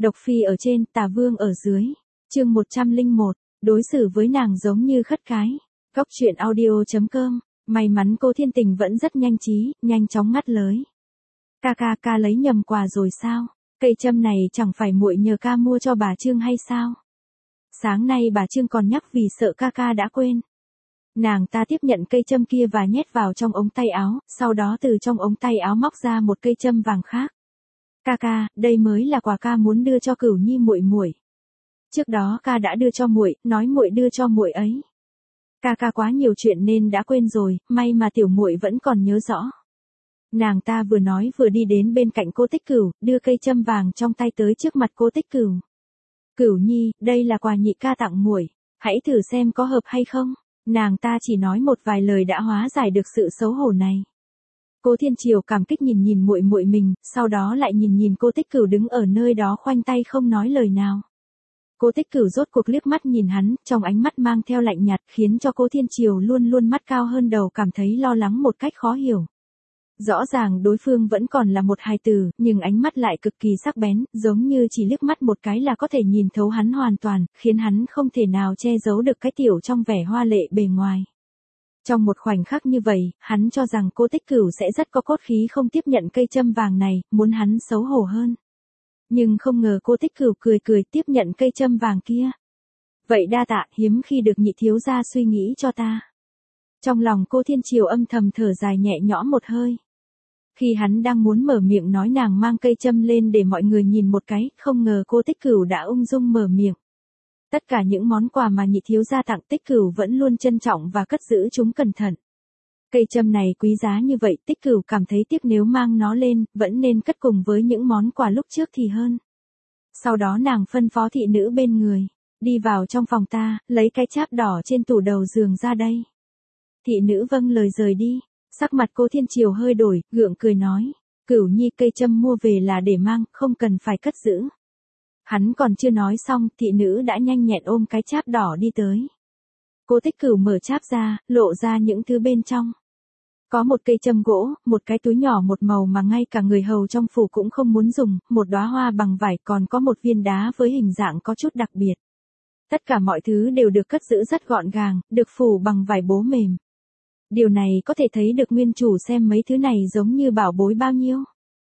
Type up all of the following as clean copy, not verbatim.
Độc phi ở trên, tà vương ở dưới. Chương 101, đối xử với nàng giống như khất cái. Góc truyện audio.com. May mắn cô Thiên Tình vẫn rất nhanh trí, nhanh chóng ngắt lời. Ca lấy nhầm quà rồi sao? Cây châm này chẳng phải muội nhờ ca mua cho bà Trương hay sao? Sáng nay bà Trương còn nhắc vì sợ ca đã quên. Nàng ta tiếp nhận cây châm kia và nhét vào trong ống tay áo, sau đó từ trong ống tay áo móc ra một cây châm vàng khác. Ca, đây mới là quà ca muốn đưa cho Cửu Nhi muội. Trước đó ca đã đưa cho muội, nói muội đưa cho muội ấy. Ca quá nhiều chuyện nên đã quên rồi, may mà tiểu muội vẫn còn nhớ rõ. Nàng ta vừa nói vừa đi đến bên cạnh cô Tích Cửu, đưa cây châm vàng trong tay tới trước mặt cô Tích Cửu. Cửu Nhi, đây là quà nhị ca tặng muội, hãy thử xem có hợp hay không. Nàng ta chỉ nói một vài lời đã hóa giải được sự xấu hổ này. Cô Thiên Triều cảm kích nhìn muội mình, sau đó lại nhìn cô Tích Cửu đứng ở nơi đó khoanh tay không nói lời nào. Cô Tích Cửu rốt cuộc liếc mắt nhìn hắn, trong ánh mắt mang theo lạnh nhạt, khiến cho cô Thiên Triều luôn mắt cao hơn đầu cảm thấy lo lắng một cách khó hiểu. Rõ ràng đối phương vẫn còn là một hài tử, nhưng ánh mắt lại cực kỳ sắc bén, giống như chỉ liếc mắt một cái là có thể nhìn thấu hắn hoàn toàn, khiến hắn không thể nào che giấu được cái tiểu trong vẻ hoa lệ bề ngoài. Trong một khoảnh khắc như vậy, hắn cho rằng cô Tích Cửu sẽ rất có cốt khí không tiếp nhận cây châm vàng này, muốn hắn xấu hổ hơn. Nhưng không ngờ cô Tích Cửu cười tiếp nhận cây châm vàng kia. Vậy đa tạ, hiếm khi được nhị thiếu gia suy nghĩ cho ta. Trong lòng cô Thiên Triều âm thầm thở dài nhẹ nhõm một hơi. Khi hắn đang muốn mở miệng nói nàng mang cây châm lên để mọi người nhìn một cái, không ngờ cô Tích Cửu đã ung dung mở miệng. Tất cả những món quà mà nhị thiếu gia tặng Tích Cửu vẫn luôn trân trọng và cất giữ chúng cẩn thận. Cây châm này quý giá như vậy, Tích Cửu cảm thấy tiếc nếu mang nó lên, vẫn nên cất cùng với những món quà lúc trước thì hơn. Sau đó nàng phân phó thị nữ bên người, đi vào trong phòng ta, lấy cái cháp đỏ trên tủ đầu giường ra đây. Thị nữ vâng lời rời đi, sắc mặt cô Thiên Triều hơi đổi, gượng cười nói, Cửu Nhi cây châm mua về là để mang, không cần phải cất giữ. Hắn còn chưa nói xong, thị nữ đã nhanh nhẹn ôm cái cháp đỏ đi tới. Cô Tích Cửu mở cháp ra, lộ ra những thứ bên trong. Có một cây châm gỗ, một cái túi nhỏ một màu mà ngay cả người hầu trong phủ cũng không muốn dùng, một đóa hoa bằng vải, còn có một viên đá với hình dạng có chút đặc biệt. Tất cả mọi thứ đều được cất giữ rất gọn gàng, được phủ bằng vải bố mềm. Điều này có thể thấy được nguyên chủ xem mấy thứ này giống như bảo bối bao nhiêu.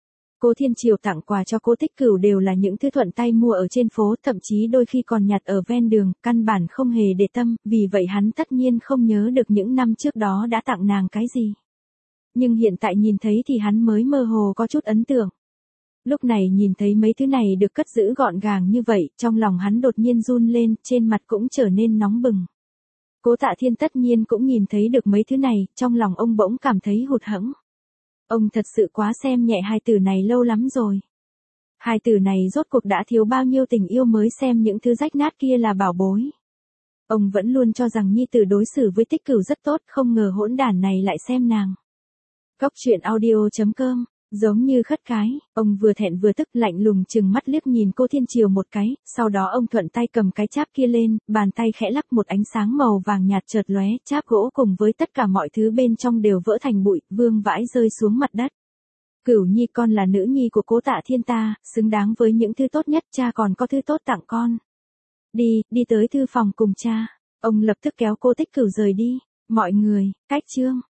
Cô Thiên Triều tặng quà cho cô Tích Cửu đều là những thứ thuận tay mua ở trên phố, thậm chí đôi khi còn nhặt ở ven đường, căn bản không hề để tâm, vì vậy hắn tất nhiên không nhớ được những năm trước đó đã tặng nàng cái gì. Nhưng hiện tại nhìn thấy thì hắn mới mơ hồ có chút ấn tượng. Lúc này nhìn thấy mấy thứ này được cất giữ gọn gàng như vậy, trong lòng hắn đột nhiên run lên, trên mặt cũng trở nên nóng bừng. Cố Tạ Thiên tất nhiên cũng nhìn thấy được mấy thứ này, trong lòng ông bỗng cảm thấy hụt hẫng. Ông thật sự quá xem nhẹ hai từ này lâu lắm rồi. Hai từ này rốt cuộc đã thiếu bao nhiêu tình yêu mới xem những thứ rách nát kia là bảo bối. Ông vẫn luôn cho rằng nhi tử đối xử với Tích Cửu rất tốt, không ngờ hỗn đản này lại xem nàng. Góc truyện audio.com. Giống như khất cái, ông vừa thẹn vừa tức, lạnh lùng chừng mắt liếc nhìn cô Thiên Triều một cái, sau đó ông thuận tay cầm cái cháp kia lên, bàn tay khẽ lắc, một ánh sáng màu vàng nhạt chợt lóe, cháp gỗ cùng với tất cả mọi thứ bên trong đều vỡ thành bụi, vương vãi rơi xuống mặt đất. Cửu Nhi, con là nữ nhi của Cố Tạ Thiên ta, xứng đáng với những thứ tốt nhất, cha còn có thứ tốt tặng con. Đi tới thư phòng cùng cha. Ông lập tức kéo cô Tích Cửu rời đi. Mọi người, cách chương